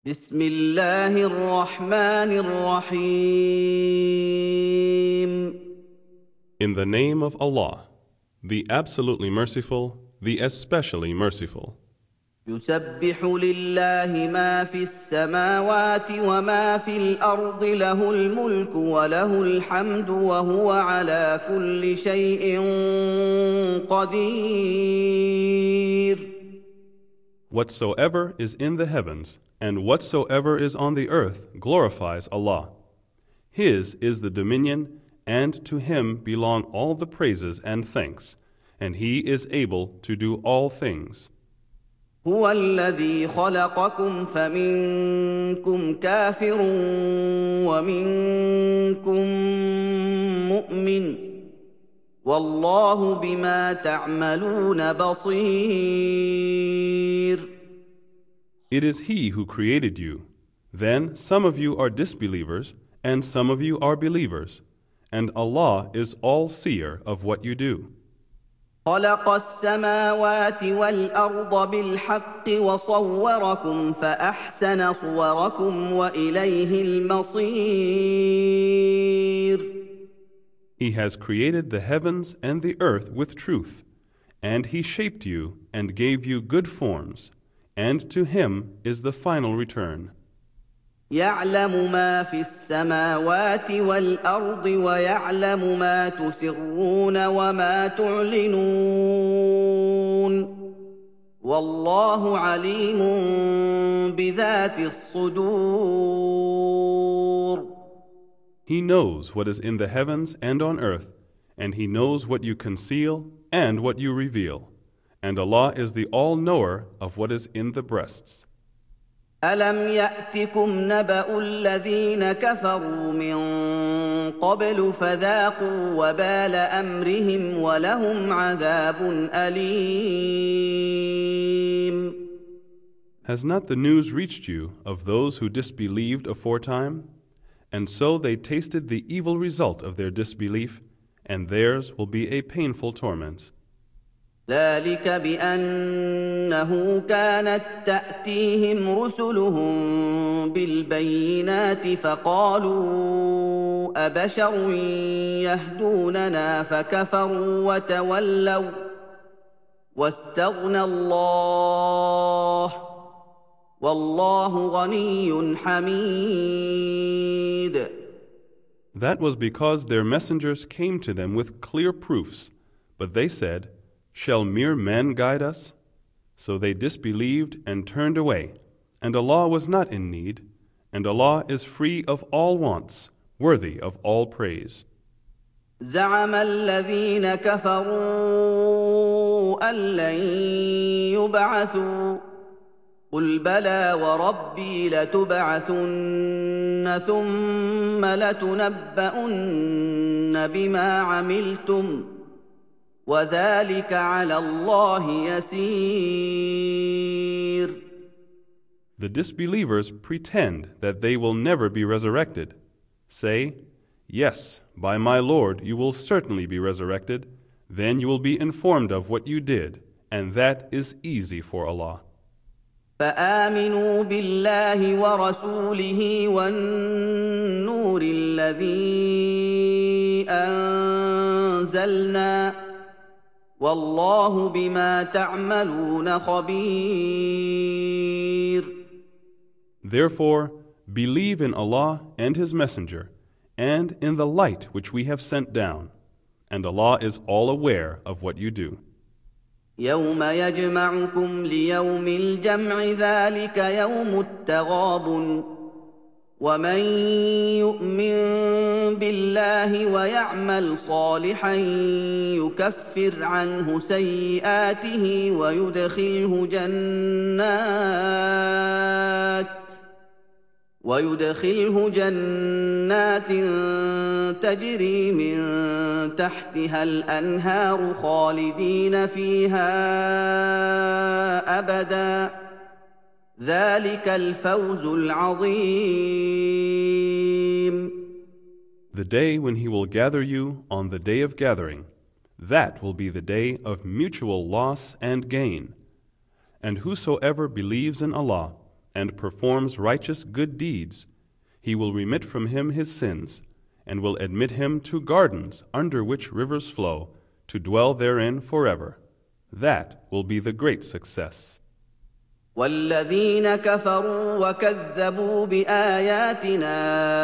بسم الله الرحمن الرحيم. In the name of Allah, the absolutely merciful, the especially merciful. يسبح لله ما في السماوات وما في الأرض له الملك وله الحمد وهو على كل شيء قدير. Whatsoever is in the heavens and whatsoever is on the earth glorifies Allah. His is the dominion, and to Him belong all the praises and thanks, and He is able to do all things. هو الذي خلقكم فمنكم كافر ومنكم مؤمن والله بما تعملون بصير. It is He who created you. Then some of you are disbelievers, and some of you are believers, and Allah is all-seer of what you do. خلق السماوات والأرض بالحق وصوركم فأحسن صوركم وإليه المصير. He has created the heavens and the earth with truth, and He shaped you and gave you good forms, and to Him is the final return. يعلم ما في السماوات والأرض ويعلم ما تسرون وما تعلنون والله عليم بذات الصدور. He knows what is in the heavens and on earth, and He knows what you conceal and what you reveal, and Allah is the all-knower of what is in the breasts. ألم يأتكم نبأ الذين كفروا من قبل فذاقوا وبال أمرهم ولهم عذاب أليم. Has not the news reached you of those who disbelieved aforetime? And so they tasted the evil result of their disbelief, and theirs will be a painful torment. ذلك بأنه كانت تأتيهم رسلهم بالبينات فقالوا أبشر يهدوننا فكفروا وتولوا واستغنى الله والله غني حميد. That was because their messengers came to them with clear proofs, but they said, "Shall mere men guide us?" So they disbelieved and turned away, and Allah was not in need, and Allah is free of all wants, worthy of all praise. زعم الذين كفروا أن لن يبعثوا قل بلى وربي لتبعثن ثم لتنبؤن بما عملتم وذلك على الله يسير. The disbelievers pretend that they will never be resurrected. Say, "Yes, by my Lord you will certainly be resurrected. Then you will be informed of what you did, and that is easy for Allah." فآمنوا بالله ورسوله والنور الذي أنزلنا والله بما تعملون خبير. Therefore, believe in Allah and His Messenger, and in the light which we have sent down, and Allah is all aware of what you do. يوم يجمعكم ليوم الجمع ذلك يوم التغابن ومن يؤمن بالله ويعمل صالحا يكفر عنه سيئاته ويدخله جنات تجري من تحتها الأنهار خالدين فيها أبدا ذلك الفوز العظيم. The day when He will gather you on the day of gathering, that will be the day of mutual loss and gain. And whosoever believes in Allah and performs righteous good deeds, He will remit from him his sins, and will admit him to gardens under which rivers flow, to dwell therein forever. That will be the great success. والذين كفروا وكذبوا بآياتنا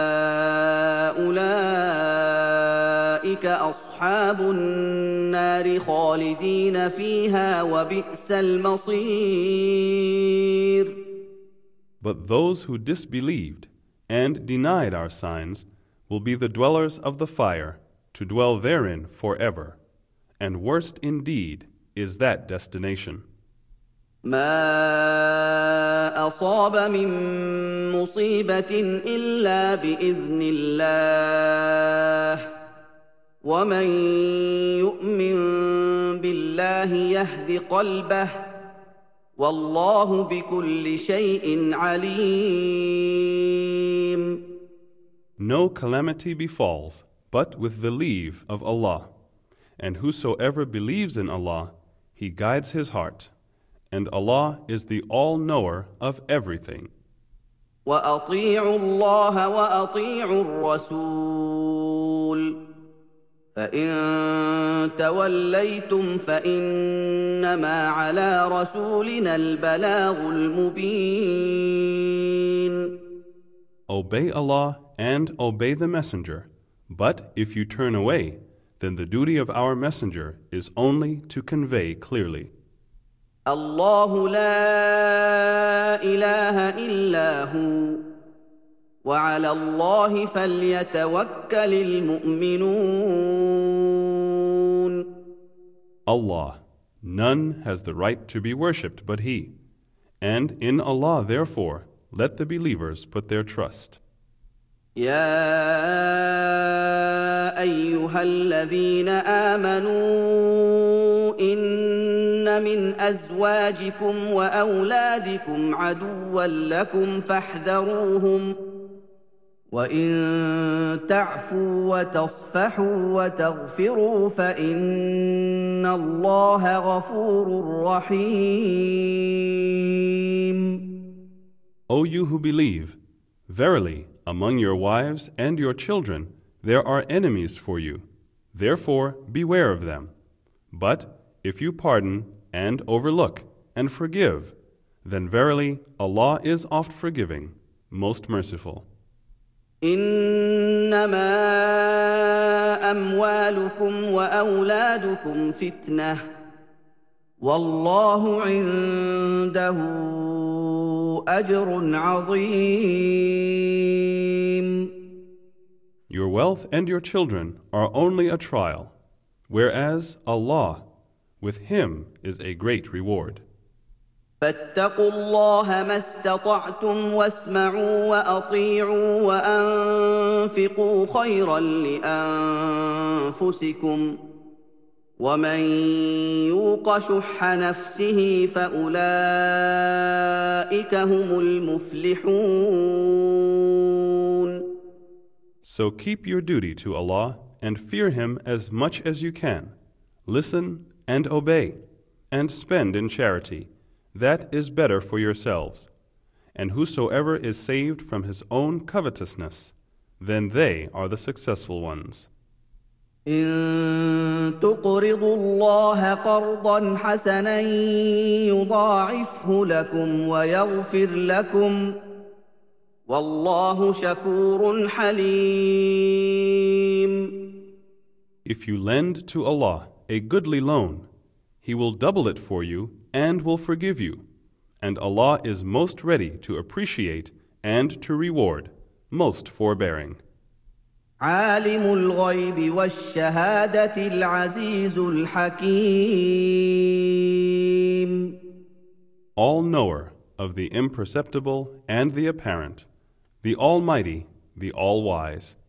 أولئك أصحاب النار خالدين فيها وبئس المصير. But those who disbelieved and denied our signs will be the dwellers of the fire, to dwell therein forever. And worst indeed is that destination. ما أصاب من مصيبة إلا بإذن الله ومن يؤمن بالله يهد قلبه والله بكل شيء عليم. No calamity befalls but with the leave of Allah, and whosoever believes in Allah, He guides his heart, and Allah is the all-knower of everything. وأطيعوا الله وأطيعوا الرسول فإن توليتم فإنما على رسولنا البلاغ المبين. Obey Allah and obey the Messenger, but if you turn away, then the duty of our Messenger is only to convey clearly. الله لا إله إلا هو وعلى الله فليتوكل المؤمنون. Allah, none has the right to be worshipped but He, and in Allah therefore let the believers put their trust. يا أيها الذين آمنوا إن من أزواجكم وأولادكم عدوا لكم فاحذروهم وإن تعفوا وتصفحوا وتغفروا فإن الله غفور رحيم. O you who believe, verily, among your wives and your children there are enemies for you. Therefore beware of them. But if you pardon and overlook and forgive, then verily Allah is oft forgiving, most merciful. إنما أموالكم وأولادكم فتنة والله عنده أجر عظيم. Your wealth and your children are only a trial, whereas Allah, with Him is a great reward. فاتقوا الله ما استطعتم واسمعوا وأطيعوا وأنفقوا خيرا لأنفسكم ومن يوق شح نفسه فأولئك هم المفلحون. So keep your duty to Allah and fear Him as much as you can. Listen and obey, and spend in charity. That is better for yourselves. And whosoever is saved from his own covetousness, then they are the successful ones. إن تقرضوا الله قرضا حسنا يضاعفه لكم ويغفر لكم والله شكور حليم. If you lend to Allah a goodly loan, He will double it for you and will forgive you. And Allah is most ready to appreciate and to reward, most forbearing. عالم الغيب والشهادة العزيز الحكيم. All-knower of the imperceptible and the apparent, the Almighty, the All-Wise.